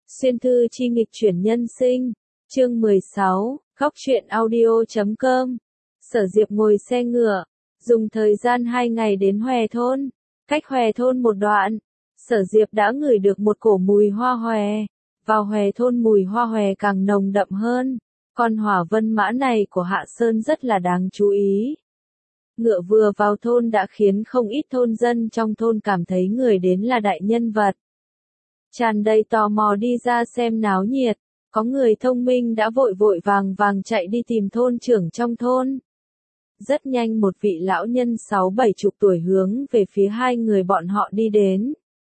Xuyên thư chi nghịch chuyển nhân sinh, chương 16, Góc truyện audio.com. Sở Diệp ngồi xe ngựa, dùng thời gian 2 ngày đến Hòe thôn. Cách Hòe thôn một đoạn, Sở Diệp đã ngửi được một cổ mùi hoa hòe. Vào Hòe thôn mùi hoa hòe càng nồng đậm hơn. Con hỏa vân mã này của Hạ Sơn rất là đáng chú ý. Ngựa vừa vào thôn đã khiến không ít thôn dân trong thôn cảm thấy người đến là đại nhân vật. Tràn đầy tò mò đi ra xem náo nhiệt, có người thông minh đã vội vội vàng vàng chạy đi tìm thôn trưởng trong thôn. Rất nhanh một vị lão nhân 60-70 tuổi hướng về phía hai người bọn họ đi đến.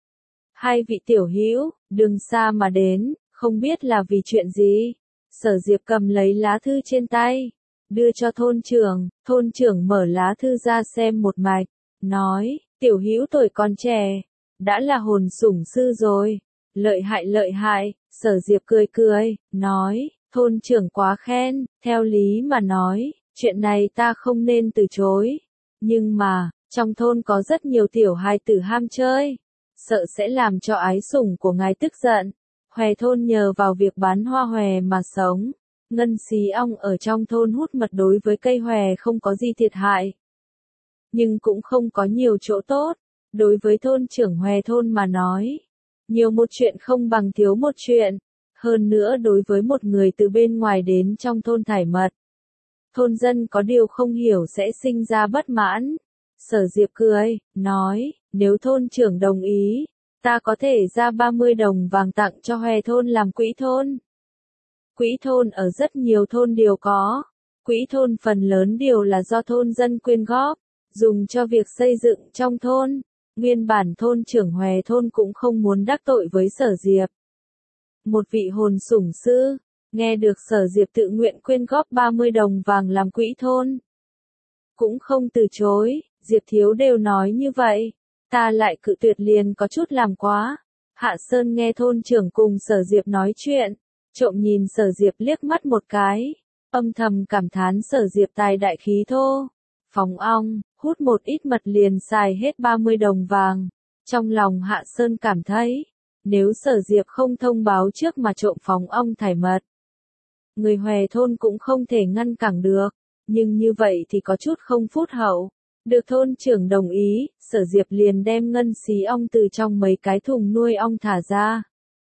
Hai vị tiểu hữu, đường xa mà đến, không biết là vì chuyện gì. Sở Diệp cầm lấy lá thư trên tay, đưa cho thôn trưởng mở lá thư ra xem một mạch, nói, tiểu hữu tuổi còn trẻ, đã là hồn sủng sư rồi, lợi hại, Sở Diệp cười, nói, thôn trưởng quá khen, theo lý mà nói, chuyện này ta không nên từ chối, nhưng mà, trong thôn có rất nhiều tiểu hài tử ham chơi, sợ sẽ làm cho ái sủng của ngài tức giận, Hòe thôn nhờ vào việc bán hoa hòe mà sống, ngân xí ong ở trong thôn hút mật đối với cây hòe không có gì thiệt hại, nhưng cũng không có nhiều chỗ tốt. Đối với thôn trưởng Hòe thôn mà nói, nhiều một chuyện không bằng thiếu một chuyện, hơn nữa đối với một người từ bên ngoài đến trong thôn thải mật. Thôn dân có điều không hiểu sẽ sinh ra bất mãn. Sở Diệp cười, nói, nếu thôn trưởng đồng ý, ta có thể ra 30 đồng vàng tặng cho Hòe thôn làm quỹ thôn. Quỹ thôn ở rất nhiều thôn đều có, quỹ thôn phần lớn đều là do thôn dân quyên góp, dùng cho việc xây dựng trong thôn. Nguyên bản thôn trưởng Hòe thôn cũng không muốn đắc tội với Sở Diệp. Một vị hồn sủng sư, nghe được Sở Diệp tự nguyện quyên góp 30 đồng vàng làm quỹ thôn. Cũng không từ chối, Diệp thiếu đều nói như vậy, ta lại cự tuyệt liền có chút làm quá. Hạ Sơn nghe thôn trưởng cùng Sở Diệp nói chuyện, trộm nhìn Sở Diệp liếc mắt một cái, âm thầm cảm thán Sở Diệp tài đại khí thô, phóng ong, hút một ít mật liền xài hết 30 đồng vàng. Trong lòng Hạ Sơn cảm thấy, nếu Sở Diệp không thông báo trước mà trộm phóng ong thải mật, người Hòe thôn cũng không thể ngăn cản được, nhưng như vậy thì có chút không phúc hậu. Được thôn trưởng đồng ý, Sở Diệp liền đem ngân xí ong từ trong mấy cái thùng nuôi ong thả ra.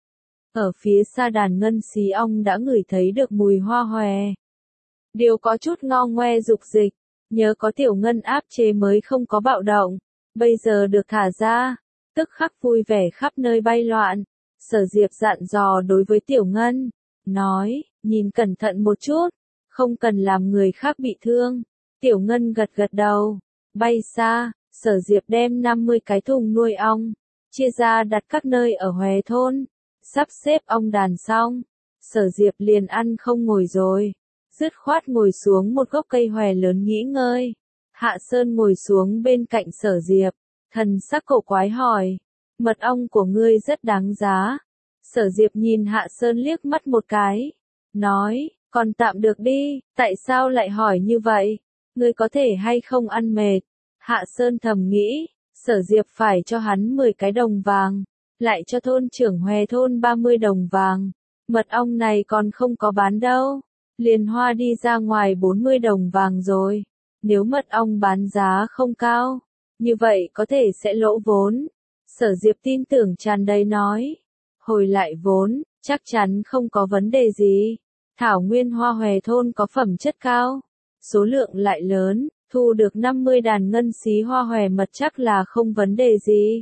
Ở phía xa đàn ngân xí ong đã ngửi thấy được mùi hoa hòe. Điều có chút ngo ngoe dục dịch, nhớ có tiểu ngân áp chế mới không có bạo động, bây giờ được thả ra, tức khắc vui vẻ khắp nơi bay loạn. Sở Diệp dặn dò đối với tiểu ngân, nói, nhìn cẩn thận một chút, không cần làm người khác bị thương. Tiểu ngân gật đầu, bay xa. Sở Diệp đem 50 cái thùng nuôi ong, chia ra đặt các nơi ở Hòe thôn, sắp xếp ong đàn xong, Sở Diệp liền ăn không ngồi rồi, dứt khoát ngồi xuống một gốc cây hòe lớn nghỉ ngơi. Hạ Sơn ngồi xuống bên cạnh Sở Diệp, thần sắc cổ quái hỏi, mật ong của ngươi rất đáng giá. Sở Diệp nhìn Hạ Sơn liếc mắt một cái, nói, còn tạm được đi, tại sao lại hỏi như vậy, ngươi có thể hay không ăn mệt. Hạ Sơn thầm nghĩ, Sở Diệp phải cho hắn 10 cái đồng vàng, lại cho thôn trưởng Hòe thôn 30 đồng vàng, mật ong này còn không có bán đâu, liền hoa đi ra ngoài 40 đồng vàng rồi, nếu mật ong bán giá không cao, như vậy có thể sẽ lỗ vốn. Sở Diệp tin tưởng tràn đầy nói, hồi lại vốn, chắc chắn không có vấn đề gì, thảo nguyên hoa Hòe thôn có phẩm chất cao, số lượng lại lớn, thu được 50 đàn ngân xí hoa hòe mật chắc là không vấn đề gì.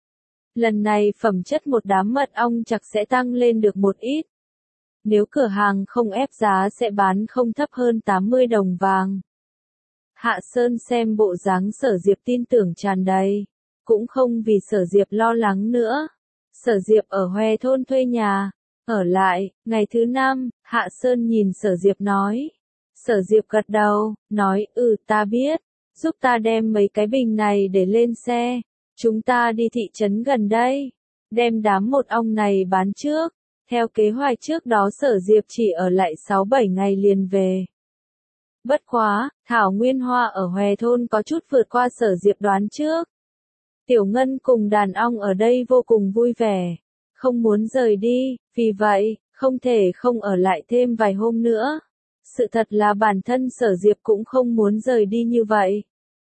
Lần này phẩm chất một đám mật ong chắc sẽ tăng lên được một ít. Nếu cửa hàng không ép giá sẽ bán không thấp hơn 80 đồng vàng. Hạ Sơn xem bộ dáng Sở Diệp tin tưởng tràn đầy, cũng không vì Sở Diệp lo lắng nữa. Sở Diệp ở Hòe thôn thuê nhà, ở lại, ngày thứ 5, Hạ Sơn nhìn Sở Diệp nói. Sở Diệp gật đầu, nói, ta biết, giúp ta đem mấy cái bình này để lên xe, chúng ta đi thị trấn gần đây, đem đám một ong này bán trước. Theo kế hoạch trước đó Sở Diệp chỉ ở lại 6-7 ngày liền về. Bất quá, thảo nguyên hoa ở Hòe thôn có chút vượt qua Sở Diệp đoán trước. Tiểu Ngân cùng đàn ong ở đây vô cùng vui vẻ, không muốn rời đi, vì vậy, không thể không ở lại thêm vài hôm nữa. Sự thật là bản thân Sở Diệp cũng không muốn rời đi như vậy.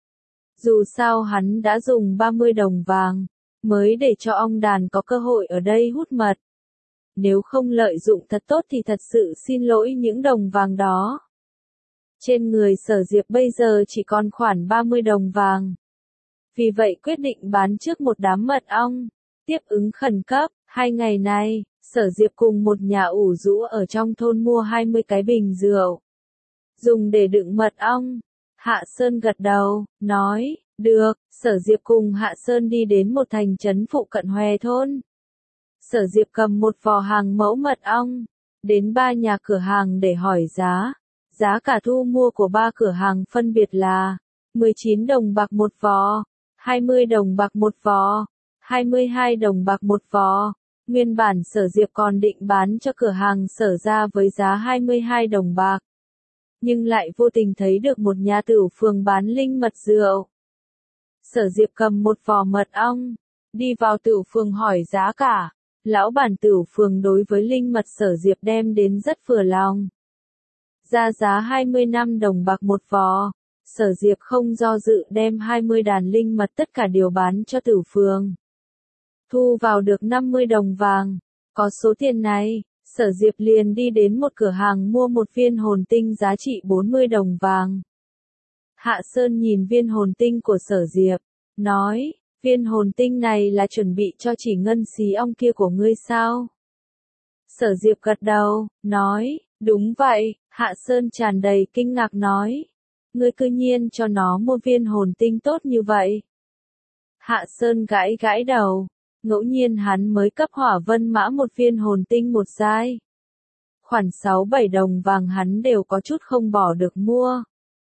Dù sao hắn đã dùng 30 đồng vàng, mới để cho ong đàn có cơ hội ở đây hút mật. Nếu không lợi dụng thật tốt thì thật sự xin lỗi những đồng vàng đó. Trên người Sở Diệp bây giờ chỉ còn khoảng 30 đồng vàng. Vì vậy quyết định bán trước một đám mật ong. Tiếp ứng khẩn cấp, 2 ngày nay, Sở Diệp cùng một nhà ủ rũ ở trong thôn mua 20 cái bình rượu. Dùng để đựng mật ong. Hạ Sơn gật đầu, nói, được, Sở Diệp cùng Hạ Sơn đi đến một thành trấn phụ cận Hòe thôn. Sở Diệp cầm một vò hàng mẫu mật ong, đến 3 nhà cửa hàng để hỏi giá. Giá cả thu mua của 3 cửa hàng phân biệt là 19 đồng bạc một vò, 20 đồng bạc một vò, 22 đồng bạc một vò. Nguyên bản Sở Diệp còn định bán cho cửa hàng Sở ra với giá 22 đồng bạc. Nhưng lại vô tình thấy được một nhà tửu phường bán linh mật rượu. Sở Diệp cầm một vò mật ong, đi vào tửu phường hỏi giá cả. Lão bản tửu phường đối với linh mật Sở Diệp đem đến rất vừa lòng. Ra giá 25 đồng bạc một vò. Sở Diệp không do dự đem 20 đàn linh mật tất cả đều bán cho tửu phường. Thu vào được 50 đồng vàng. Có số tiền này, Sở Diệp liền đi đến một cửa hàng mua một viên hồn tinh giá trị 40 đồng vàng. Hạ Sơn nhìn viên hồn tinh của Sở Diệp, nói, viên hồn tinh này là chuẩn bị cho chỉ ngân xí ong kia của ngươi sao? Sở Diệp gật đầu, nói, đúng vậy. Hạ Sơn tràn đầy kinh ngạc nói, ngươi cư nhiên cho nó mua viên hồn tinh tốt như vậy. Hạ Sơn gãi gãi đầu, ngẫu nhiên hắn mới cấp Hỏa Vân Mã một viên hồn tinh một giai. Khoản 6-7 đồng vàng hắn đều có chút không bỏ được mua.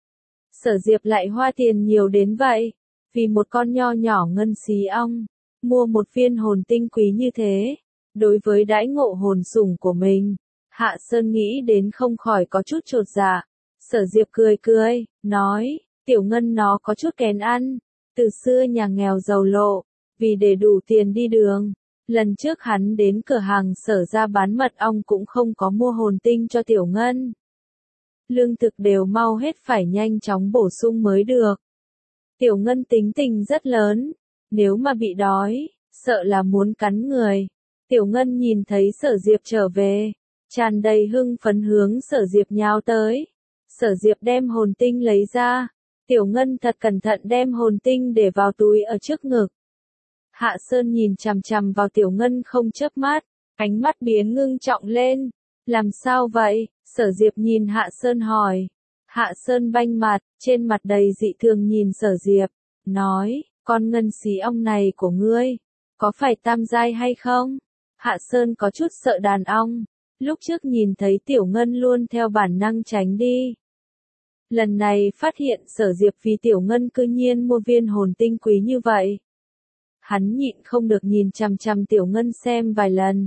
Sở Diệp lại hoa tiền nhiều đến vậy, vì một con nho nhỏ ngân xí ong, mua một viên hồn tinh quý như thế. Đối với đãi ngộ hồn sủng của mình, Hạ Sơn nghĩ đến không khỏi có chút chột dạ. Sở Diệp cười cười, nói, tiểu ngân nó có chút kén ăn, từ xưa nhà nghèo giàu lộ, vì để đủ tiền đi đường. Lần trước hắn đến cửa hàng Sở ra bán mật ong cũng không có mua hồn tinh cho tiểu ngân. Lương thực đều mau hết phải nhanh chóng bổ sung mới được. Tiểu ngân tính tình rất lớn, nếu mà bị đói, sợ là muốn cắn người. Tiểu ngân nhìn thấy Sở Diệp trở về, tràn đầy hưng phấn hướng Sở Diệp nhào tới. Sở Diệp đem hồn tinh lấy ra, tiểu ngân thật cẩn thận đem hồn tinh để vào túi ở trước ngực. Hạ Sơn nhìn chằm chằm vào tiểu ngân không chớp mắt, ánh mắt biến ngưng trọng lên. Làm sao vậy? Sở Diệp nhìn Hạ Sơn hỏi. Hạ Sơn banh mặt, trên mặt đầy dị thường nhìn Sở Diệp, nói, con ngân xí ong này của ngươi, có phải tam giai hay không? Hạ Sơn có chút sợ đàn ong, lúc trước nhìn thấy tiểu ngân luôn theo bản năng tránh đi. Lần này phát hiện Sở Diệp vì tiểu ngân cư nhiên mua viên hồn tinh quý như vậy. Hắn nhịn không được nhìn chằm chằm tiểu ngân xem vài lần.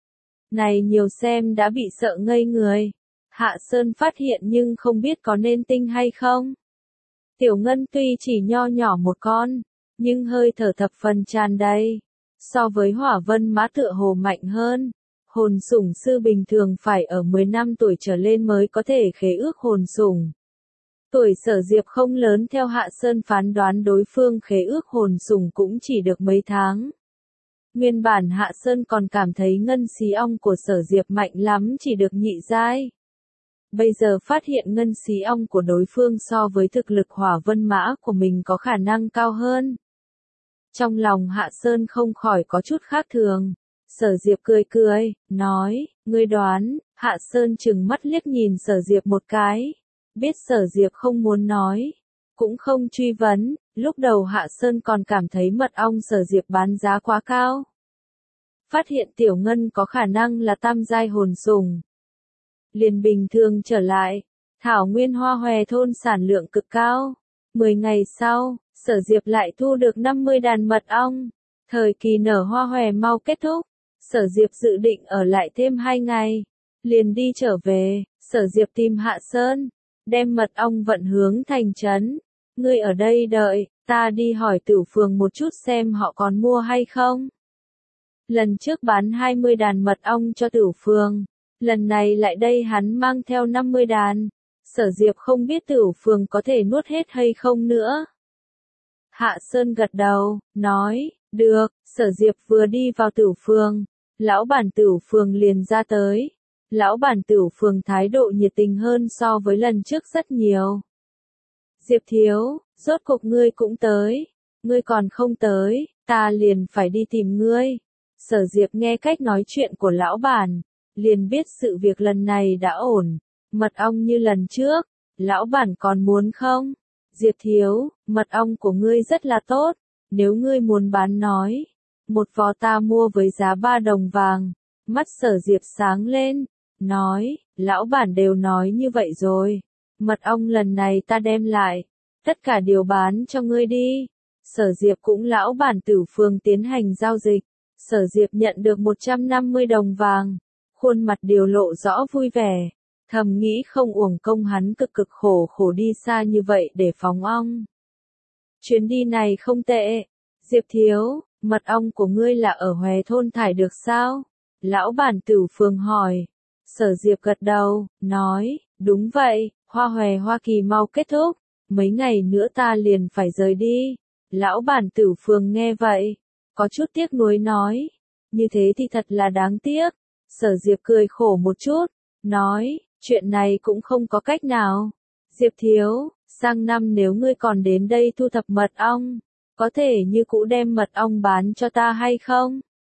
Này nhiều xem đã bị sợ ngây người. Hạ Sơn phát hiện nhưng không biết có nên tinh hay không. Tiểu ngân tuy chỉ nho nhỏ một con, nhưng hơi thở thập phần tràn đầy. So với Hỏa Vân Mã tựa hồ mạnh hơn. Hồn sủng sư bình thường phải ở 10 năm tuổi trở lên mới có thể khế ước hồn sủng. Tuổi Sở Diệp không lớn theo Hạ Sơn phán đoán đối phương khế ước hồn sủng cũng chỉ được mấy tháng. Nguyên bản Hạ Sơn còn cảm thấy ngân xí ong của Sở Diệp mạnh lắm chỉ được nhị giai. Bây giờ phát hiện ngân xí ong của đối phương so với thực lực Hỏa Vân Mã của mình có khả năng cao hơn. Trong lòng Hạ Sơn không khỏi có chút khác thường. Sở Diệp cười cười, nói, ngươi đoán. Hạ Sơn trừng mắt liếc nhìn Sở Diệp một cái. Biết Sở Diệp không muốn nói, cũng không truy vấn. Lúc đầu Hạ Sơn còn cảm thấy mật ong Sở Diệp bán giá quá cao. Phát hiện tiểu ngân có khả năng là tam giai hồn sủng, liền bình thường trở lại. Thảo nguyên hoa hòe thôn sản lượng cực cao. 10 ngày sau, Sở Diệp lại thu được 50 đàn mật ong. Thời kỳ nở hoa hòe mau kết thúc. Sở Diệp dự định ở lại thêm 2 ngày. Liền đi trở về. Sở Diệp tìm Hạ Sơn, đem mật ong vận hướng thành trấn. Ngươi ở đây đợi, ta đi hỏi tửu phường một chút xem họ còn mua hay không. Lần trước bán 20 đàn mật ong cho Tử Phường, lần này lại đây hắn mang theo 50 đàn. Sở Diệp không biết Tử Phường có thể nuốt hết hay không nữa. Hạ Sơn gật đầu, nói, được. Sở Diệp vừa đi vào Tử Phường, lão bản Tử Phường liền ra tới. Lão bản Tử Phường thái độ nhiệt tình hơn so với lần trước rất nhiều. Diệp thiếu, rốt cục ngươi cũng tới. Ngươi còn không tới, ta liền phải đi tìm ngươi. Sở Diệp nghe cách nói chuyện của lão bản, liền biết sự việc lần này đã ổn. Mật ong như lần trước, lão bản còn muốn không? Diệp thiếu, mật ong của ngươi rất là tốt, nếu ngươi muốn bán nói. Một vò ta mua với giá 3 đồng vàng. Mắt Sở Diệp sáng lên, nói, lão bản đều nói như vậy rồi. Mật ong lần này ta đem lại, tất cả đều bán cho ngươi đi. Sở Diệp cũng lão bản Tử Phường tiến hành giao dịch. Sở Diệp nhận được 150 đồng vàng. Khuôn mặt điều lộ rõ vui vẻ. Thầm nghĩ không uổng công hắn cực cực khổ khổ đi xa như vậy để phóng ong. Chuyến đi này không tệ. Diệp thiếu, mật ong của ngươi là ở Hòe thôn thải được sao? Lão bản Tử Phường hỏi. Sở Diệp gật đầu, nói, đúng vậy, hoa hòe Hoa Kỳ mau kết thúc. Mấy ngày nữa ta liền phải rời đi. Lão bản Tử Phường nghe vậy, có chút tiếc nuối nói, như thế thì thật là đáng tiếc. Sở Diệp cười khổ một chút, nói, chuyện này cũng không có cách nào. Diệp thiếu, sang năm nếu ngươi còn đến đây thu thập mật ong, có thể như cũ đem mật ong bán cho ta hay không?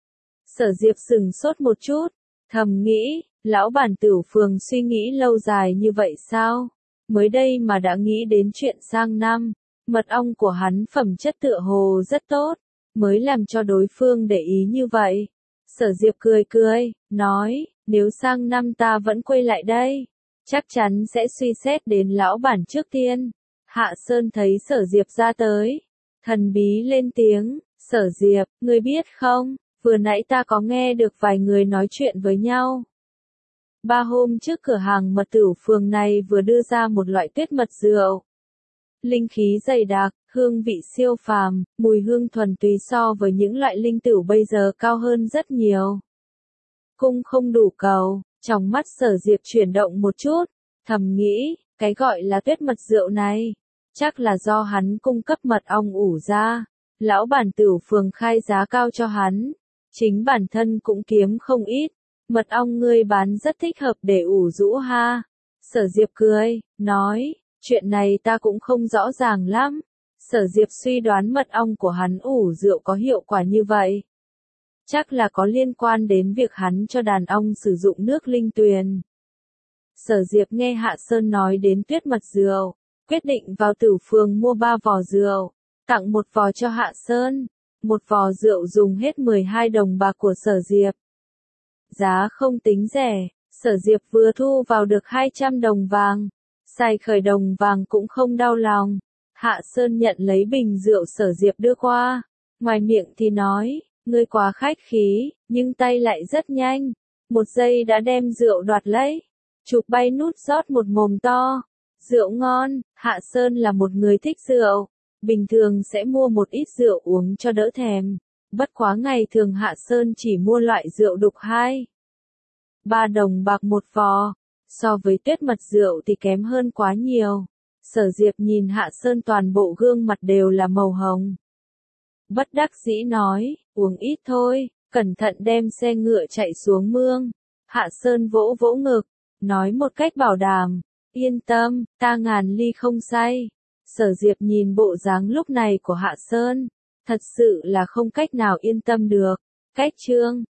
Sở Diệp sững sốt một chút, thầm nghĩ, lão bản Tử Phường suy nghĩ lâu dài như vậy sao? Mới đây mà đã nghĩ đến chuyện sang năm. Mật ong của hắn phẩm chất tựa hồ rất tốt, mới làm cho đối phương để ý như vậy. Sở Diệp cười cười, nói, nếu sang năm ta vẫn quay lại đây, chắc chắn sẽ suy xét đến lão bản trước tiên. Hạ Sơn thấy Sở Diệp ra tới, thần bí lên tiếng, Sở Diệp, ngươi biết không, vừa nãy ta có nghe được vài người nói chuyện với nhau. 3 hôm trước cửa hàng mật Tử Phường này vừa đưa ra một loại tuyết mật rượu. Linh khí dày đặc, hương vị siêu phàm, mùi hương thuần túy so với những loại linh tửu bây giờ cao hơn rất nhiều. Cung không đủ cầu, trong mắt Sở Diệp chuyển động một chút, thầm nghĩ, cái gọi là tuyết mật rượu này, chắc là do hắn cung cấp mật ong ủ ra. Lão bản Tử Phường khai giá cao cho hắn, chính bản thân cũng kiếm không ít. Mật ong ngươi bán rất thích hợp để ủ rũ ha. Sở Diệp cười, nói, chuyện này ta cũng không rõ ràng lắm. Sở Diệp suy đoán mật ong của hắn ủ rượu có hiệu quả như vậy. Chắc là có liên quan đến việc hắn cho đàn ong sử dụng nước linh tuyền. Sở Diệp nghe Hạ Sơn nói đến tuyết mật rượu, quyết định vào Tử Phường mua 3 vò rượu, tặng 1 vò cho Hạ Sơn. 1 vò rượu dùng hết 12 đồng bạc của Sở Diệp. Giá không tính rẻ, Sở Diệp vừa thu vào được 200 đồng vàng. Xài khởi đồng vàng cũng không đau lòng. Hạ Sơn nhận lấy bình rượu Sở Diệp đưa qua. Ngoài miệng thì nói, ngươi quá khách khí, nhưng tay lại rất nhanh. 1 giây đã đem rượu đoạt lấy. Chụp bay nút rót một mồm to. Rượu ngon, Hạ Sơn là một người thích rượu. Bình thường sẽ mua một ít rượu uống cho đỡ thèm. Bất quá ngày thường Hạ Sơn chỉ mua loại rượu đục 3 đồng bạc 1 vò. So với tuyết mật rượu thì kém hơn quá nhiều. Sở Diệp nhìn Hạ Sơn toàn bộ gương mặt đều là màu hồng. Bất đắc dĩ nói, uống ít thôi, cẩn thận đem xe ngựa chạy xuống mương. Hạ Sơn vỗ vỗ ngực, nói một cách bảo đảm, yên tâm, ta ngàn ly không say. Sở Diệp nhìn bộ dáng lúc này của Hạ Sơn, thật sự là không cách nào yên tâm được. Cách chương